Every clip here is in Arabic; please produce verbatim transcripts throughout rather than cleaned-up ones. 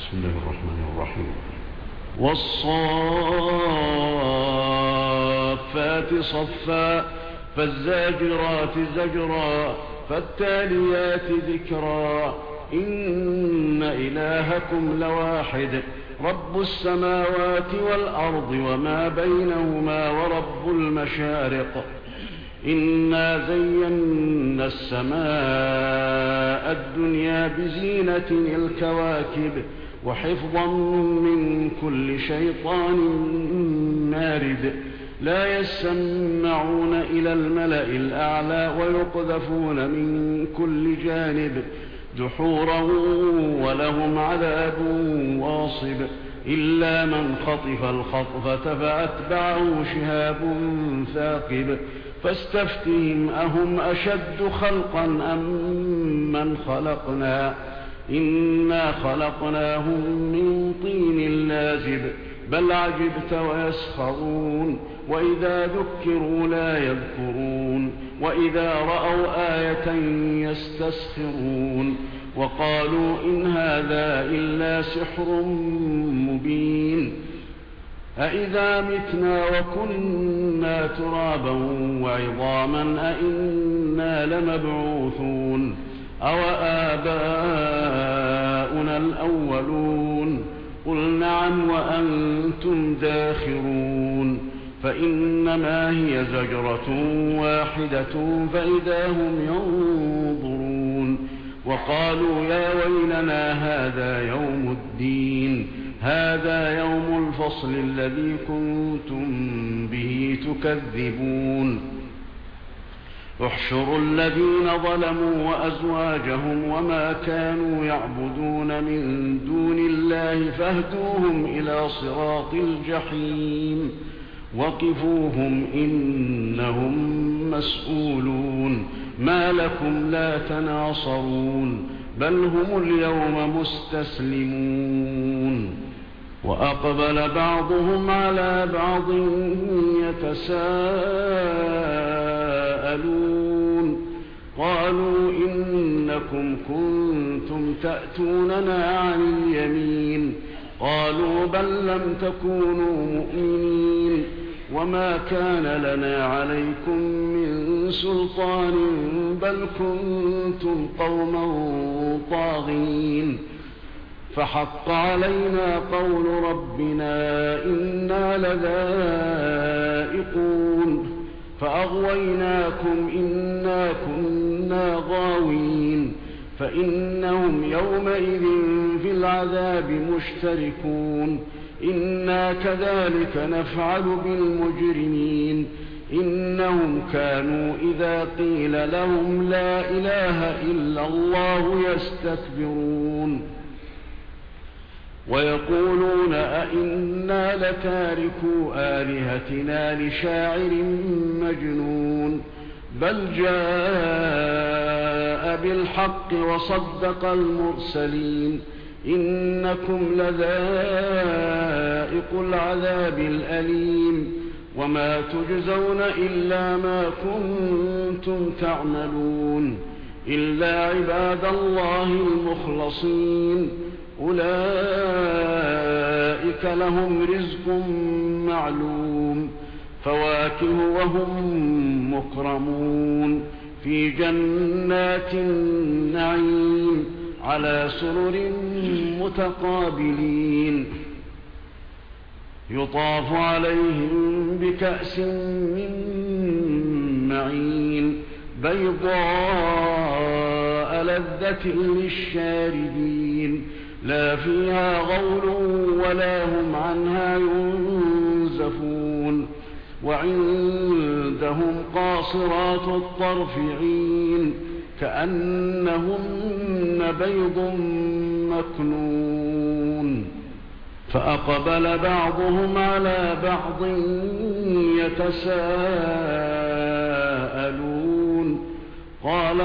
بسم الله الرحمن الرحيم. والصافات صفا فالزاجرات زجرا فالتاليات ذكرا إن إلهكم لواحد رب السماوات والأرض وما بينهما ورب المشارق إنا زينا السماء الدنيا بزينة الكواكب وحفظا من كل شيطان مارد لا يسمعون إلى الملأ الأعلى ويقذفون من كل جانب دحورا ولهم عذاب واصب إلا من خطف الخطفة فأتبعه شهاب ثاقب فاستفتهم أهم أشد خلقا أم من خلقنا إنا خلقناهم من طين لازب بل عجبت ويسخرون وإذا ذكروا لا يذكرون وإذا رأوا آية يستسخرون وقالوا إن هذا إلا سحر مبين أإذا متنا وكنا ترابا وعظاما أإنا لمبعوثون أو آباؤنا الأولون قل نعم وأنتم داخرون فإنما هي زجرة واحدة فإذا هم ينظرون وقالوا يا ويلنا هذا يوم الدين هذا يوم الفصل الذي كنتم به تكذبون احشروا الذين ظلموا وأزواجهم وما كانوا يعبدون من دون الله فاهدوهم إلى صراط الجحيم وقفوهم إنهم مسؤولون ما لكم لا تناصرون بل هم اليوم مستسلمون وأقبل بعضهم على بعض يتساءلون قالوا إنكم كنتم تأتوننا عن اليمين قالوا بل لم تكونوا مؤمنين وما كان لنا عليكم من سلطان بل كنتم قوما طاغين فحق علينا قول ربنا إنا لذائقون فأغويناكم إنا كنا غاوين فإنهم يومئذ في العذاب مشتركون إنا كذلك نفعل بالمجرمين إنهم كانوا إذا قيل لهم لا إله إلا الله يستكبرون ويقولون أئنا لتاركو آلهتنا لشاعر مجنون بل جاء بالحق وصدق المرسلين إنكم لذائق العذاب الأليم وما تجزون إلا ما كنتم تعملون إلا عباد الله المخلصين أولئك لهم رزق معلوم فواكه وهم مكرمون في جنات النعيم على سرر متقابلين يطاف عليهم بكأس من معين بيضاء لذة للشاربين لا فيها غول ولا هم عنها ينزفون وعندهم قاصرات الطرف عين كأنهن بيض مكنون فأقبل بعضهم على بعض يتساءلون قال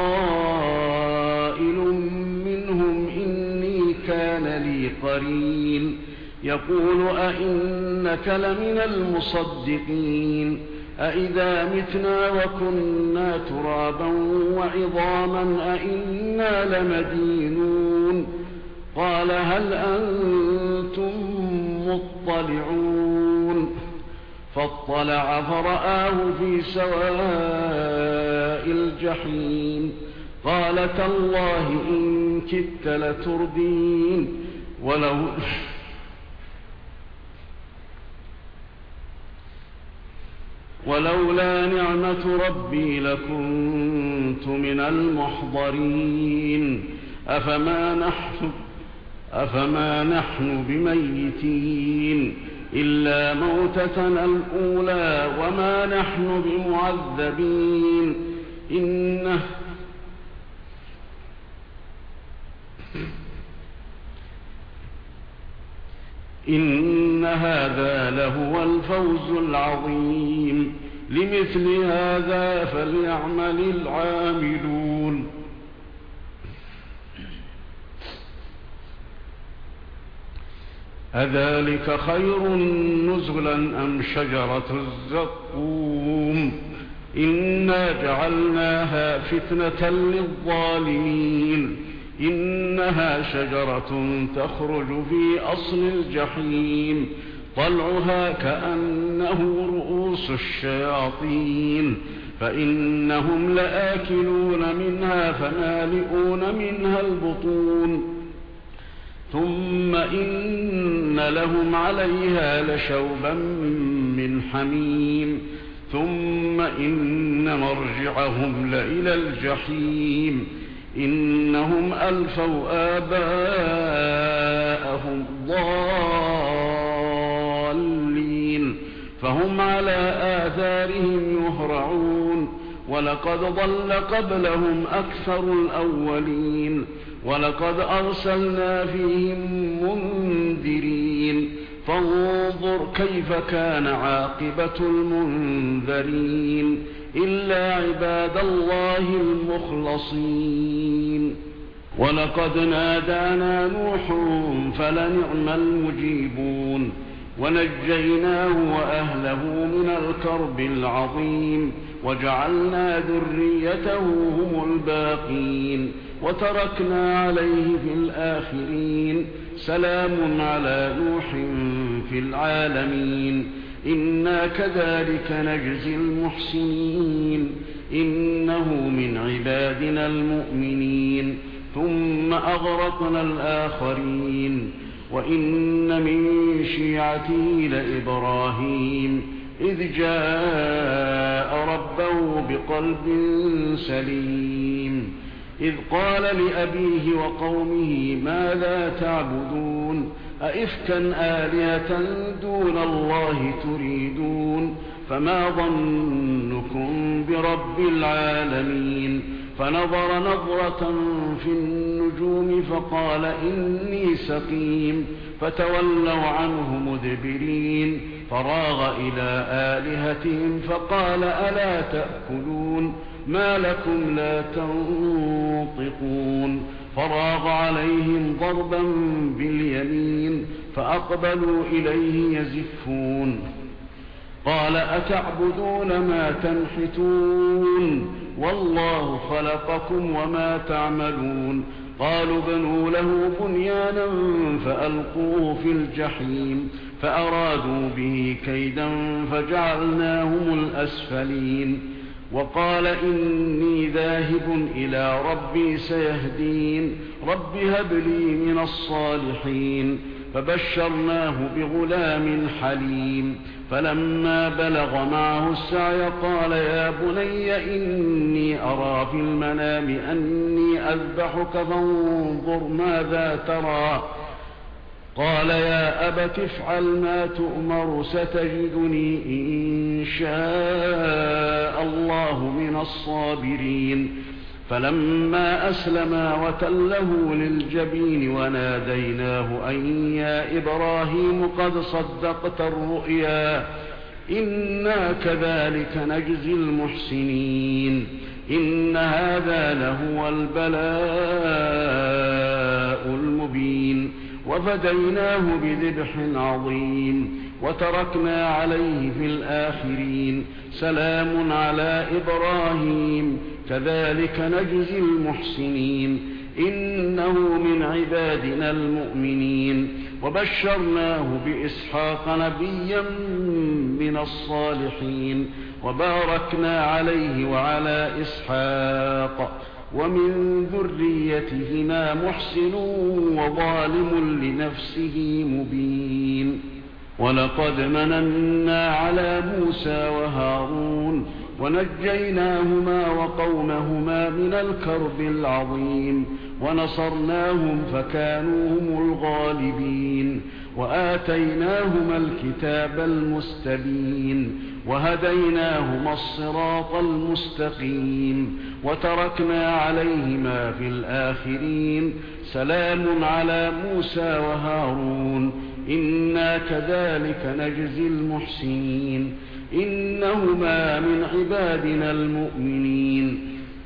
قائل منهم إني كان لي قرين يقول أئنك لمن المصدقين أئذا متنا وكنا ترابا وعظاما أئنا لمدينون قال هل أنتم مطلعون فاطلع فرآه في سواء الجحيم قال تالله إن كدت لتردين ولو ولولا نعمة ربي لكنت من المحضرين أفما نحن, أفما نحن بميتين إلا موتتنا الأولى وما نحن بمعذبين إنه إن هذا لهو الفوز العظيم لمثل هذا فليعمل العاملون أذلك خير نزلا أم شجرة الزقوم إنا جعلناها فتنة للظالمين إنها شجرة تخرج في أصل الجحيم طلعها كأنه رؤوس الشياطين فإنهم لآكلون منها فمالئون منها البطون ثم إن لهم عليها لشوبا من حميم ثم إن مرجعهم لإلى الجحيم إنهم ألفوا آباءهم ضالين فهم على آثارهم يهرعون ولقد ضل قبلهم أكثر الأولين ولقد أرسلنا فيهم منذرين فانظر كيف كان عاقبة المنذرين إلا عباد الله المخلصين ولقد نادانا نوح فلنعم المجيبون ونجيناه وأهله من الكرب العظيم وجعلنا ذريته هم الباقين وتركنا عليه في الآخرين سلام على نوح في العالمين إنا كذلك نجزي المحسنين إنه من عبادنا المؤمنين ثم أغرقنا الآخرين وإن من شيعته لإبراهيم إذ جاء ربه بقلب سليم إذ قال لأبيه وقومه ماذا تعبدون أئفكا آلهة دون الله تريدون فما ظنكم برب العالمين فنظر نظرة في النجوم فقال إني سقيم فتولوا عنه مدبرين فراغ إلى آلهتهم فقال ألا تأكلون ما لكم لا تنطقون فراغ عليهم ضربا باليمين فأقبلوا إليه يزفون قال أتعبدون ما تنحتون والله خلقكم وما تعملون قالوا بنوا له بنيانا فألقوه في الجحيم فأرادوا به كيدا فجعلناهم الأسفلين وقال إني ذاهب إلى ربي سيهدين رب هب لي من الصالحين فبشرناه بغلام حليم فلما بلغ معه السعي قال يا بني إني أرى في المنام أني أذبحك فانظر ماذا ترى قال يا أبت افعل ما تؤمر ستجدني إن شاء الله من الصابرين فلما أسلما وتله للجبين وناديناه أن يا إبراهيم قد صدقت الرؤيا إنا كذلك نجزي المحسنين إن هذا لهو البلاء المبين وفديناه بذبح عظيم وتركنا عليه في الآخرين سلام على إبراهيم كذلك نجزي المحسنين إنه من عبادنا المؤمنين. وبشرناه بإسحاق نبيا من الصالحين وباركنا عليه وعلى إسحاق ومن ذريتهما محسن وظالم لنفسه مبين. ولقد مننا على موسى وهارون ونجيناهما وقومهما من الكرب العظيم ونصرناهم فكانوا هم الغالبين وآتيناهما الكتاب المستبين وهديناهما الصراط المستقيم وتركنا عليهما في الآخرين سلام على موسى وهارون إنا كذلك نجزي المحسنين إنهما من عبادنا المؤمنين.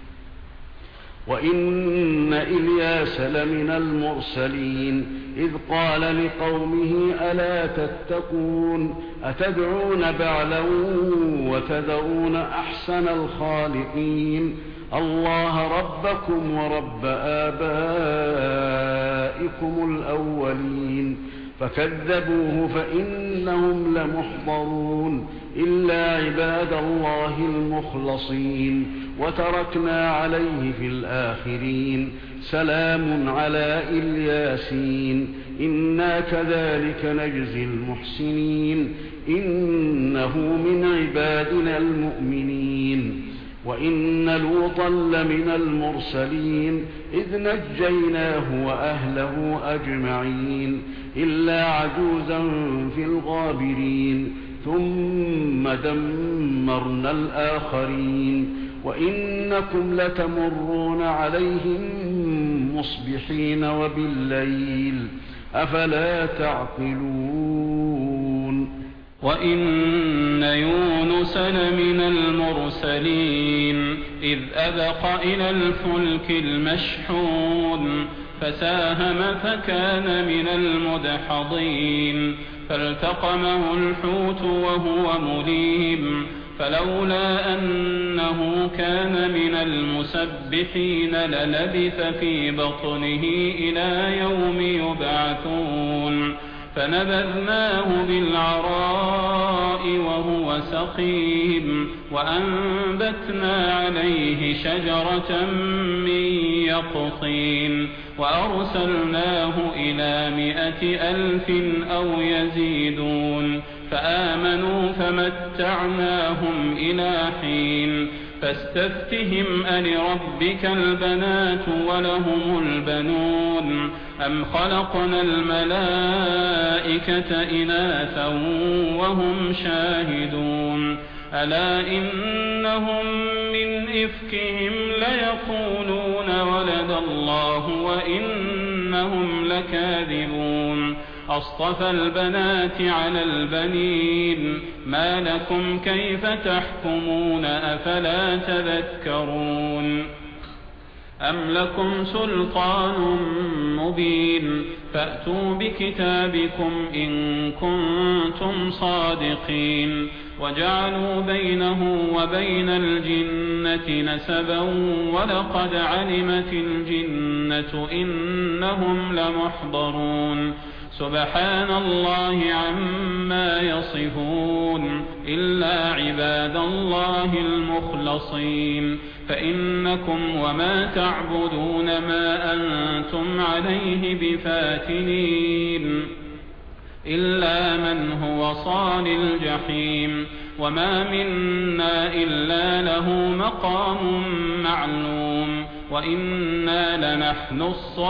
وإن إلياس لمن المرسلين إذ قال لقومه ألا تتقون أتدعون بعلا وتذرون أحسن الخالقين الله ربكم ورب آبائكم الأولين فكذبوه فإنهم لمحضرون إلا عباد الله المخلصين وتركنا عليه في الآخرين سلام على الياسين إنا كذلك نجزي المحسنين إنه من عبادنا المؤمنين. وإن لوطا لمن المرسلين إذ نجيناه وأهله أجمعين إلا عجوزا في الغابرين ثم دمرنا الآخرين وإنكم لتمرون عليهم مصبحين وبالليل أفلا تعقلون. وإن يونس لمن المرسلين إذ أبق إلى الفلك المشحون فساهم فكان من المدحضين فالتقمه الحوت وهو مليم فلولا أنه كان من المسبحين للبث في بطنه إلى يوم يبعثون فنبذناه بالعراء وهو سقيم وأنبتنا عليه شجرة من يقطين وأرسلناه إلى مائة ألف أو يزيدون فآمنوا فمتعناهم إلى حين فاستفتهم ألربك البنات ولهم البنون أم خلقنا الملائكة إناثا وهم شاهدون ألا إنهم من إفكهم ليقولون ولد الله وإنهم لكاذبون أصطفى البنات على البنين ما لكم كيف تحكمون أفلا تذكرون أم لكم سلطان مبين فأتوا بكتابكم إن كنتم صادقين وجعلوا بينه وبين الجنة نسبا ولقد علمت الجنة إنهم لمحضرون سبحان الله عما يصفون إلا عباد الله المخلصين فإنكم وما تعبدون ما أنتم عليه بفاتنين إلا من هو صال الجحيم وما منا إلا له مقام معلوم وإنا لنحن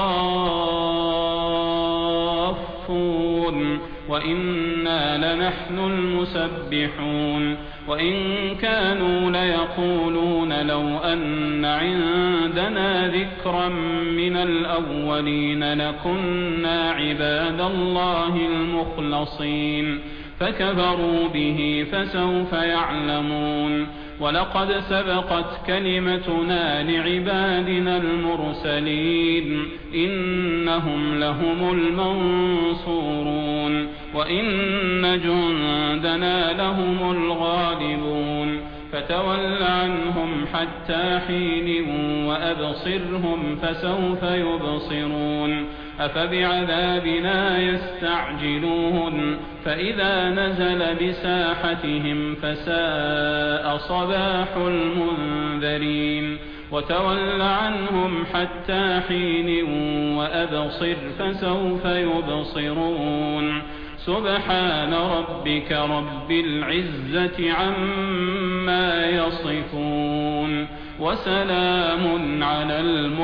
الصافون وإنا لنحن المسبحون وإن كانوا ليقولون لو أن عندنا ذكرا من الأولين لكنا عباد الله المخلصين فكفروا به فسوف يعلمون ولقد سبقت كلمتنا لعبادنا المرسلين إنهم لهم المنصورون وإن جندنا لهم الغالبون فتول عنهم حتى حين وأبصرهم فسوف يبصرون أفبعذابنا يستعجلون فإذا نزل بساحتهم فساء صباح المنذرين وتول عنهم حتى حين وأبصر فسوف يبصرون سبحان ربك رب العزة عما يصفون وسلام على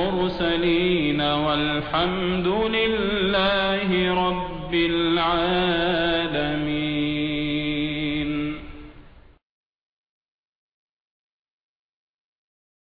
المرسلين والحمد لله رب العالمين.